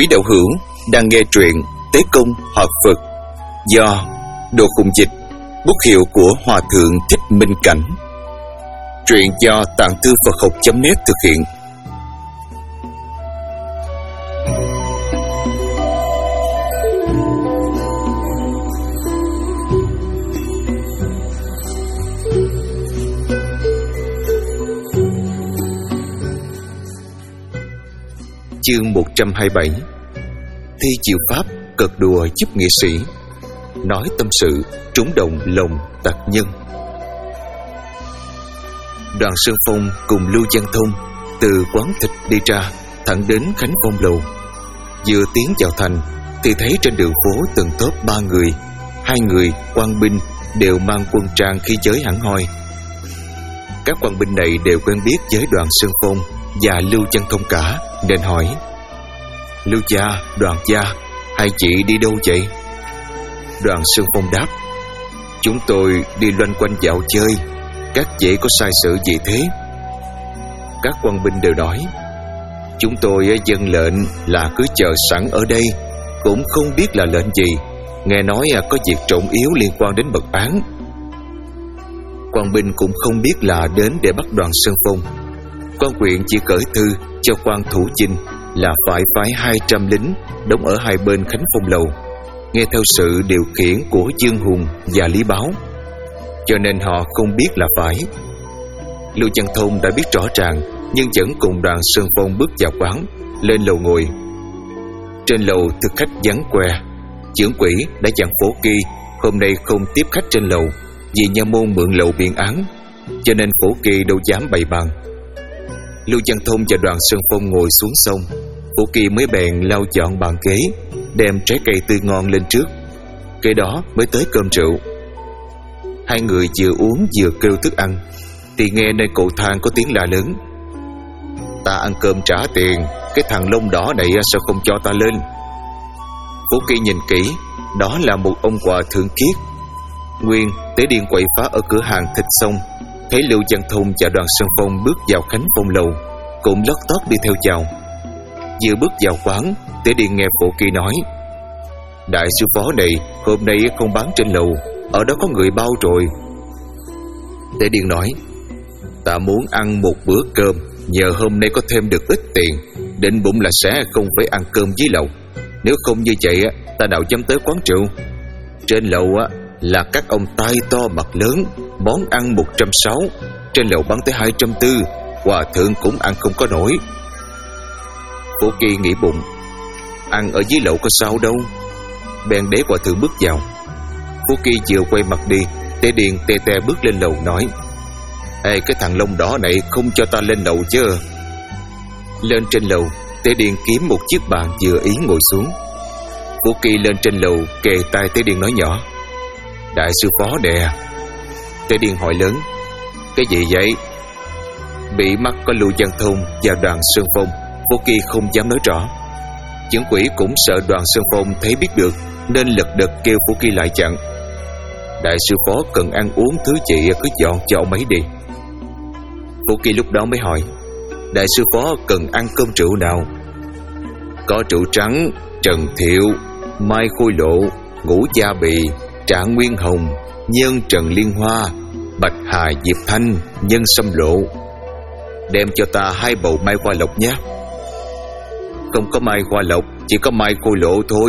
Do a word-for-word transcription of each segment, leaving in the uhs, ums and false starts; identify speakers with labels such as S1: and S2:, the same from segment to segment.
S1: Quý đạo hữu đang nghe truyện Tế Công Họ Phật do Đồ Khùng Dịch, bút hiệu của Hòa Thượng Thích Minh Cảnh. Truyện do Tạng Thư Phật Học chấm net thực hiện. Chương một trăm hai mươi bảy. Thi chịu pháp cợt đùa giúp nghệ sĩ, nói tâm sự trúng động lòng tặc nhân. Đoàn Sơn Phong cùng Lưu Văn Thông từ quán thịt đi ra, thẳng đến Khánh Phong lầu. Vừa tiến vào thành thì thấy trên đường phố từng tốp ba người, hai người quan binh đều mang quân trang khí giới hẳn hoi. Các quan binh này đều quen biết với Đoàn Sơn Phong và Lưu Văn Thông cả, nên hỏi: Lưu gia, Đoàn gia, hai chị đi đâu vậy? Đoàn Sơn Phong đáp: Chúng tôi đi loanh quanh dạo chơi, các chị có sai sự gì thế? Các quan binh đều nói: Chúng tôi dân lệnh là cứ chờ sẵn ở đây, cũng không biết là lệnh gì, nghe nói có việc trọng yếu liên quan đến bậc án. Quan binh cũng không biết là đến để bắt Đoàn Sơn Phong. Quan huyện chỉ cởi thư cho quan thủ chinh là phải phái hai trăm lính đóng ở hai bên Khánh Phong lầu, nghe theo sự điều khiển của Dương Hùng và Lý Báo, cho nên họ không biết là phải. Lưu Văn Thông đã biết rõ ràng, nhưng vẫn cùng Đoàn Sơn Phong bước vào quán, lên lầu ngồi. Trên lầu thực khách vắng que. Trưởng quỹ đã dặn Phổ Kỳ hôm nay không tiếp khách trên lầu, vì nha môn mượn lầu biện án, cho nên Phổ Kỳ đâu dám bày bàn. Lưu Văn Thông và Đoàn Sơn Phong ngồi xuống xong, Phổ Kỳ mới bèn lau dọn bàn ghế, đem trái cây tươi ngon lên trước, kế đó mới tới cơm rượu. Hai người vừa uống vừa kêu thức ăn, thì nghe nơi cầu thang có tiếng la lớn: Ta ăn cơm trả tiền, cái thằng lông đỏ này sao không cho ta lên? Phổ Kỳ nhìn kỹ, đó là một ông Hòa Thượng Kiết. Nguyên Tế Điền quậy phá ở cửa hàng thịt xong, thấy Lưu Văn Thông và Đoàn Sơn Phong bước vào Khánh Phong lầu, cũng lót tót đi theo chào. Vừa bước vào quán, Tế Điền nghe Phổ Kỳ nói: Đại sư phó này hôm nay không bán trên lầu, ở đó có người bao rồi. Tế Điền nói: Ta muốn ăn một bữa cơm, nhờ hôm nay có thêm được ít tiền, định bụng là sẽ không phải ăn cơm dưới lầu. Nếu không như vậy ta nào dám tới quán rượu. Trên lầu là các ông tai to mặt lớn, món ăn một trăm sáu, trên lầu bán tới hai trăm tư, hòa thượng cũng ăn không có nổi. Phổ Kỳ nghĩ bụng, ăn ở dưới lầu có sao đâu, bèn để hòa thượng bước vào. Phổ Kỳ vừa quay mặt đi, Tế Điền tè tè bước lên lầu nói: Ê, cái thằng lông đỏ này không cho ta lên lầu chứ. Lên trên lầu, Tế Điền kiếm một chiếc bàn vừa ý ngồi xuống. Phổ Kỳ lên trên lầu kề tai Tế Điền nói nhỏ: Đại sư phó đè. Tế Điền hỏi lớn: Cái gì vậy? Bị mắt có Lưu Văn Thông và Đoàn Sơn Phong, Phổ Kỳ không dám nói rõ. Trưởng quỹ cũng sợ Đoàn Sơn Phong thấy biết được, nên lật đật kêu Phổ Kỳ lại chặn: Đại sư phó cần ăn uống thứ gì cứ dọn cho ông ấy đi. Phổ Kỳ lúc đó mới hỏi: Đại sư phó cần ăn cơm rượu nào? Có rượu trắng, Trần Thiệu, Mai Khôi Lộ, Ngũ Gia Bì, Trạng Nguyên Hồng, Nhân Trần Liên Hoa, Bạch Hà Diệp Thanh, Nhân Sâm Lộ. Đem cho ta hai bầu mai hoa lộc nhé. Không có mai hoa lộc, chỉ có mai khôi lộ thôi.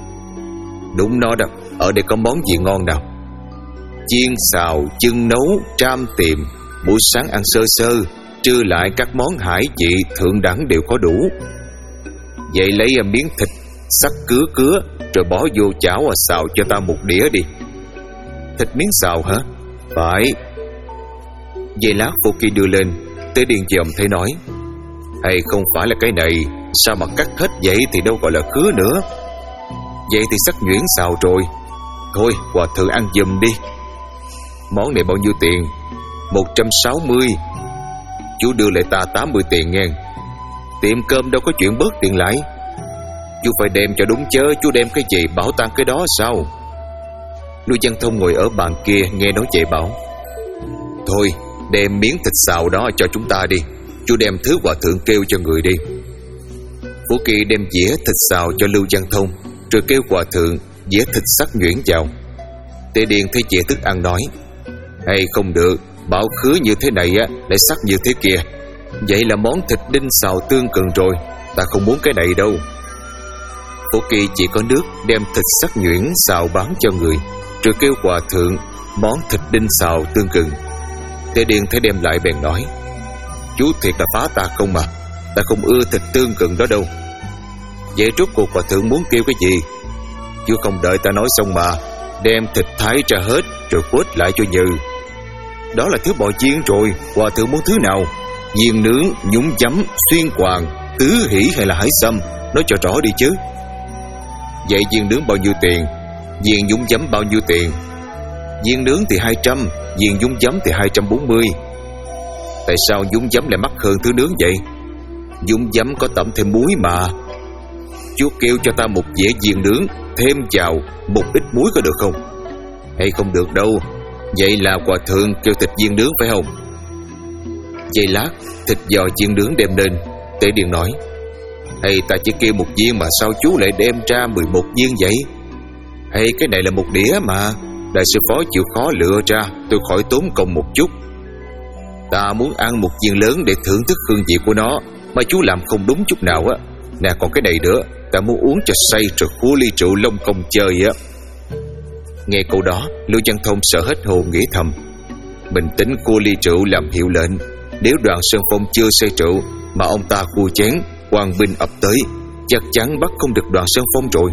S1: Đúng nó đó, ở đây có món gì ngon nào? Chiên xào, chưng nấu, tram tiệm, buổi sáng ăn sơ sơ, trưa lại các món hải vị thượng đẳng đều có đủ. Vậy lấy miếng thịt sắc cứa cứa, rồi bỏ vô chảo xào cho ta một đĩa đi. Thịt miếng xào hả? Phải. Vậy lát Phổ Kỳ đưa lên, Tế Điền dòm thấy nói: Hay không phải là cái này, sao mà cắt hết vậy thì đâu gọi là cứa nữa. Vậy thì sắc nhuyễn xào rồi. Thôi hòa thượng ăn giùm đi. Món này bao nhiêu tiền? Một trăm sáu mươi. Chú đưa lại ta tám mươi tiền nghe. Tiệm cơm đâu có chuyện bớt tiền lại. Chú phải đem cho đúng chớ, chú đem cái gì bảo tan cái đó sao? Lưu Văn Thông ngồi ở bàn kia nghe nói vậy bảo: Thôi đem miếng thịt xào đó cho chúng ta đi, chú đem thứ hòa thượng kêu cho người đi. Phú Kỳ đem dĩa thịt xào cho Lưu Văn Thông, rồi kêu hòa thượng dĩa thịt sắc nhuyễn vào. Tề Điền thấy dĩa thức ăn nói: hay không được, bảo khứa như thế này á lại sắc như thế kia. Vậy là món thịt đinh xào tương cần rồi, ta không muốn cái này đâu. Phú Kỳ chỉ có nước đem thịt sắc nhuyễn xào bán cho người, rồi kêu hòa thượng món thịt đinh xào tương gừng. Tề Điền thấy đem lại bèn nói: chú thiệt là phá ta không mà, ta không ưa thịt tương gừng đó đâu. Vậy rốt cuộc hòa thượng muốn kêu cái gì? Chú không đợi ta nói xong mà, đem thịt thái ra hết rồi quết lại cho Như. Đó là thứ bò chiên rồi, hòa thượng muốn thứ nào? Viên nướng, nhúng chấm, xuyên hoàng, tứ hỷ hay là hải sâm? Nói cho rõ đi chứ. Vậy viên nướng bao nhiêu tiền? Viên nhúng chấm bao nhiêu tiền? Viên nướng thì hai trăm, viên nhúng chấm thì hai trăm bốn mươi. Tại sao nhúng chấm lại mắc hơn thứ nướng vậy? Nhúng chấm có tẩm thêm muối mà. Chú kêu cho ta một dĩa viên nướng, thêm vào một ít muối có được không? Hay không được đâu. Vậy là hòa thượng kêu thịt viên nướng phải không? Giây lát, thịt giò chiên nướng đem lên. Tề Điền nói: hay ta chỉ kêu một viên mà sao chú lại đem ra mười một viên vậy? Hay cái này là một đĩa mà, đại sư phó chịu khó lựa ra, tôi khỏi tốn công một chút. Ta muốn ăn một viên lớn để thưởng thức hương vị của nó, mà chú làm không đúng chút nào á. Nè còn cái này nữa, ta muốn uống cho say rồi khua ly rượu lông công chơi á. Nghe câu đó, Lưu Văn Thông sợ hết hồn, nghĩ thầm: mình tính cua ly rượu làm hiệu lệnh, nếu Đoàn Sơn Phong chưa say rượu mà ông ta khua chén, quan binh ập tới, chắc chắn bắt không được Đoàn Sơn Phong rồi.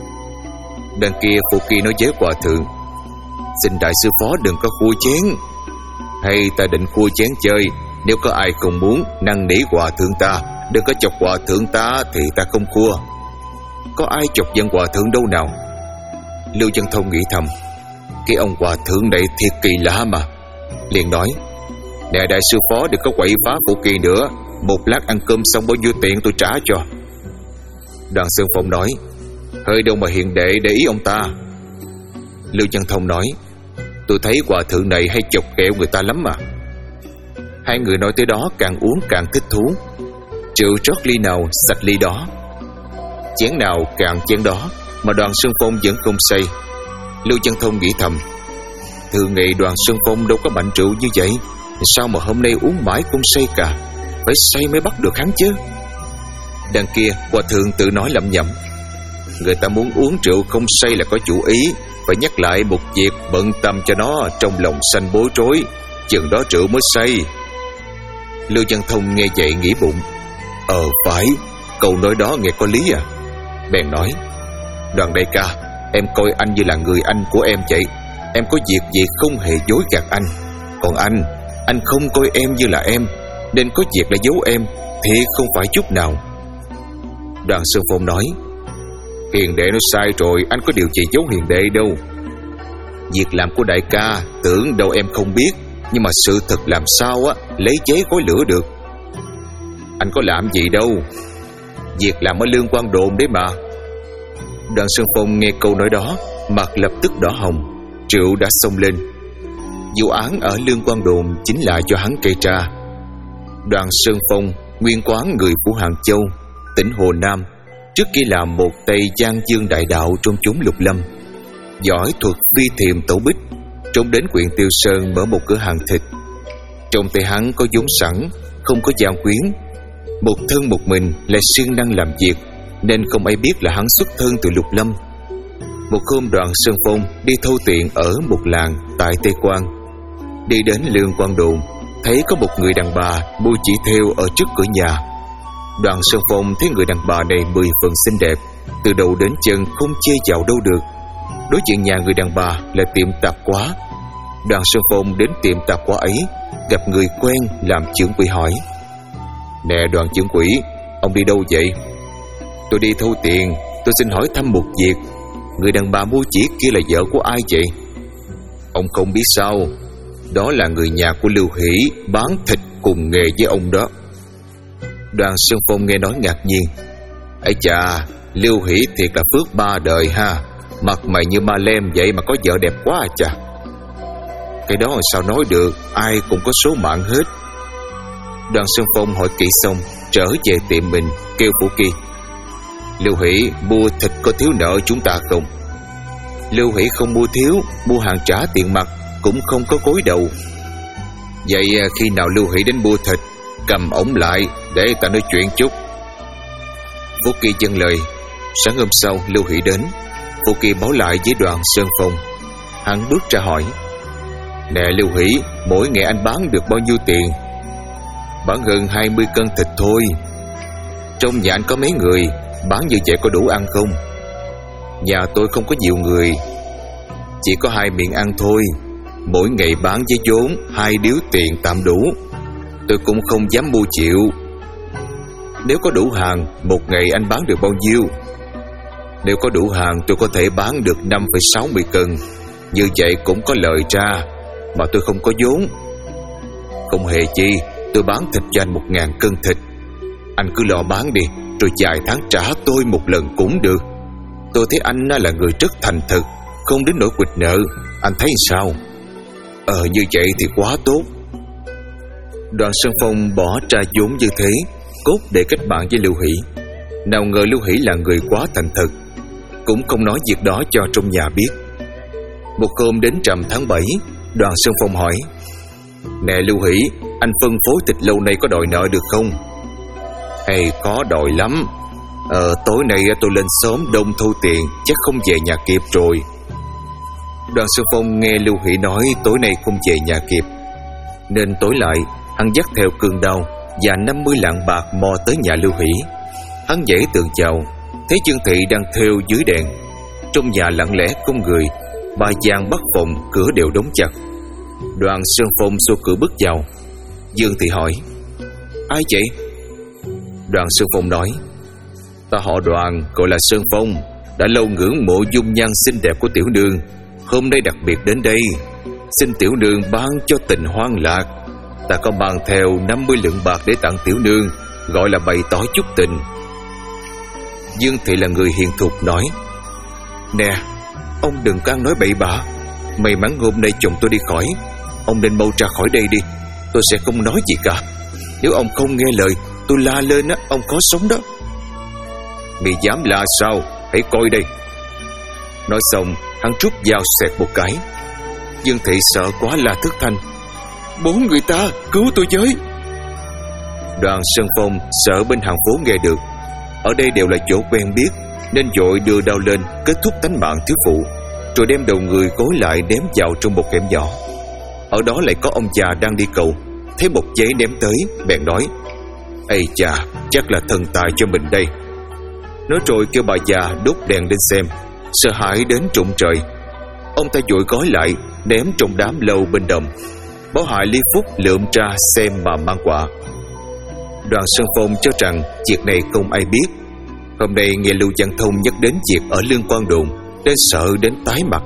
S1: Đằng kia Phù Kỳ nói với hòa thượng: xin đại sư phó đừng có khua chén. Hay ta định khua chén chơi, nếu có ai không muốn năn nỉ hòa thượng ta, đừng có chọc hòa thượng ta thì ta không khua. Có ai chọc giận hòa thượng đâu nào? Lưu Văn Thông nghĩ thầm: cái ông hòa thượng này thiệt kỳ lạ mà. Liền nói: nè đại sư phó đừng có quậy phá Phù Kỳ nữa, một lát ăn cơm xong bao nhiêu tiền tôi trả cho. Đoàn Sơn Phong nói: hơi đâu mà hiền đệ để ý ông ta. Lưu Văn Thông nói: tôi thấy hòa thượng này hay chọc ghẹo người ta lắm mà. Hai người nói tới đó càng uống càng thích thú. Rượu rót ly nào sạch ly đó, chén nào càng chén đó, mà Đoàn Sơn Phong vẫn không say. Lưu Văn Thông nghĩ thầm: thường ngày Đoàn Sơn Phong đâu có mạnh rượu như vậy, sao mà hôm nay uống mãi không say cả? Phải say mới bắt được hắn chứ. Đằng kia hòa thượng tự nói lẩm nhẩm: người ta muốn uống rượu không say là có chủ ý, phải nhắc lại một việc bận tâm cho nó trong lòng sanh bối rối, chừng đó rượu mới say. Lưu Văn Thông nghe vậy nghĩ bụng: Ờ phải, câu nói đó nghe có lý à. Bèn nói: Đoàn đại ca, em coi anh như là người anh của em vậy. Em có việc gì không hề dối gạt anh. Còn anh, anh không coi em như là em, nên có việc là giấu em, thì không phải chút nào. Đoàn Sơn Phong nói: Hiền đệ nói sai rồi, anh có điều gì giấu hiền đệ đâu. Việc làm của đại ca tưởng đâu em không biết, nhưng mà sự thật làm sao á lấy chế khói lửa được. Anh có làm gì đâu, việc làm ở Lương Quang Đồn đấy mà. Đoàn Sơn Phong nghe câu nói đó, mặt lập tức đỏ hồng, rượu đã xông lên. Vụ án ở Lương Quang Đồn chính là do hắn gây ra. Đoàn Sơn Phong nguyên quán người của Hàng Châu, tỉnh Hồ Nam, trước kia là một tay Giang Dương đại đạo trong chốn Lục Lâm, giỏi thuật phi thiềm tẩu bích, trốn đến huyện Tiêu Sơn mở một cửa hàng thịt. Trong tay hắn có vốn sẵn, không có gia quyến, một thân một mình lại siêng năng làm việc, nên không ai biết là hắn xuất thân từ Lục Lâm. Một hôm Đoàn Sơn Phong đi thâu tiện ở một làng tại Tây Quan. Đi đến Lương Quang Đồn, thấy có một người đàn bà bôi chỉ thêu ở trước cửa nhà. Đoàn Sơn Phong thấy người đàn bà này mười phần xinh đẹp, từ đầu đến chân không chê chạo đâu được. Đối diện nhà người đàn bà là tiệm tạp hóa. Đoàn Sơn Phong đến tiệm tạp hóa ấy, gặp người quen làm trưởng quỹ hỏi: Nè Đoàn trưởng quỹ, ông đi đâu vậy? Tôi đi thâu tiền, tôi xin hỏi thăm một việc. Người đàn bà mua chỉ kia là vợ của ai vậy? Ông không biết sao, đó là người nhà của Lưu Hỷ, bán thịt cùng nghề với ông đó. Đoàn Sơn Phong nghe nói ngạc nhiên: Ấy chà, Lưu Hỷ thiệt là phước ba đời ha, mặt mày như ma lem vậy mà có vợ đẹp quá à chà. Cái đó sao nói được, ai cũng có số mạng hết. Đoàn Sơn Phong hỏi kỹ xong, trở về tiệm mình, kêu Phú Kỳ: Lưu Hỷ mua thịt có thiếu nợ chúng ta không? Lưu Hỷ không mua thiếu, mua hàng trả tiền mặt, cũng không có gối đầu. Vậy khi nào Lưu Hỷ đến mua thịt, cầm ổng lại để ta nói chuyện chút. Phú Kỳ dâng lời. Sáng hôm sau Lưu Hỷ đến. Phú Kỳ báo lại với Đoàn Sơn Phong. Hắn bước ra hỏi: Nè Lưu Hỷ, mỗi ngày anh bán được bao nhiêu tiền? Bán gần hai mươi cân thịt thôi. Trong nhà anh có mấy người, bán như vậy có đủ ăn không? Nhà tôi không có nhiều người, chỉ có hai miệng ăn thôi. Mỗi ngày bán với vốn hai điếu tiền tạm đủ. Tôi cũng không dám mua chịu. Nếu có đủ hàng, một ngày anh bán được bao nhiêu? Nếu có đủ hàng, tôi có thể bán được năm phẩy sáu mươi cân. Như vậy cũng có lời ra. Mà tôi không có vốn. Không hề chi, tôi bán thịt cho anh một ngàn cân thịt. Anh cứ lo bán đi, rồi vài tháng trả tôi một lần cũng được. Tôi thấy anh là người rất thành thực, không đến nỗi quỵt nợ. Anh thấy sao? Ờ như vậy thì quá tốt. Đoàn Sơn Phong bỏ ra vốn như thế, cốt để kết bạn với Lưu Hỷ. Nào ngờ Lưu Hỷ là người quá thành thực, cũng không nói việc đó cho trong nhà biết. Một hôm đến rằm tháng bảy, Đoàn Sơn Phong hỏi: Nè Lưu Hỷ, anh phân phối thịt lâu nay có đòi nợ được không? Hay có đòi lắm. Ờ tối nay tôi lên sớm đông thu tiền, chắc không về nhà kịp rồi. Đoàn Sơn Phong nghe Lưu Hỷ nói tối nay không về nhà kịp, nên tối lại hắn dắt theo cương đao và năm mươi lạng bạc mò tới nhà Lưu Hỷ. Hắn nhảy tường chào, thấy Dương Thị đang thêu dưới đèn. Trong nhà lặng lẽ không người, ba gian bắc phòng cửa đều đóng chặt. Đoàn Sơn Phong xô cửa bước vào. Dương Thị hỏi: Ai vậy? Đoàn Sơn Phong nói: Ta họ Đoàn, gọi là Sơn Phong, đã lâu ngưỡng mộ dung nhan xinh đẹp của tiểu nương, hôm nay đặc biệt đến đây, xin tiểu nương ban cho tình hoang lạc. Ta có mang theo năm mươi lượng bạc để tặng tiểu nương, gọi là bày tỏ chút tình. Dương Thị là người hiền thục nói: Nè, ông đừng có ăn nói bậy bạ. May mắn hôm nay chồng tôi đi khỏi, ông nên mau ra khỏi đây đi. Tôi sẽ không nói gì cả. Nếu ông không nghe lời, tôi la lên á, ông có sống đó. Mày dám la sao? Hãy coi đây. Nói xong, hắn rút dao xẹt một cái. Dương Thị sợ quá la thất thanh: Bốn người ta, cứu tôi với! Đoàn Sơn Phong sợ bên hàng phố nghe được. Ở đây đều là chỗ quen biết, nên vội đưa đao lên kết thúc tánh mạng thiếu phụ, rồi đem đầu người gối lại ném vào trong một hẻm nhỏ. Ở đó lại có ông già đang đi cầu, thấy một giấy ném tới, bèn nói: Ây chà, chắc là thần tài cho mình đây. Nói rồi kêu bà già đốt đèn lên xem. Sợ hãi đến rụng trời, ông ta vội gói lại ném trong đám lâu bên đồng. Báo hại Lý Phúc lượm ra xem mà mang quả. Đoàn Sơn Phong cho rằng việc này không ai biết. Hôm nay nghe Lưu Văn Thông nhắc đến việc ở Lương Quang Đồn, nên sợ đến tái mặt.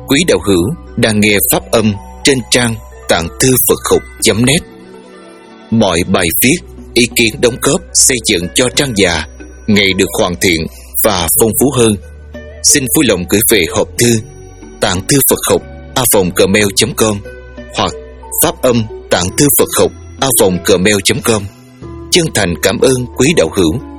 S1: Quý đạo hữu đang nghe pháp âm trên trang tạng thư Phật học chấm net. Mọi bài viết, ý kiến đóng góp xây dựng cho trang già ngày được hoàn thiện và phong phú hơn. Xin vui lòng gửi về hộp thư tạng thư Phật học a vòng gmail chấm com hoặc pháp âm tạng thư Phật học a vòng gmail chấm com. Chân thành cảm ơn quý đạo hữu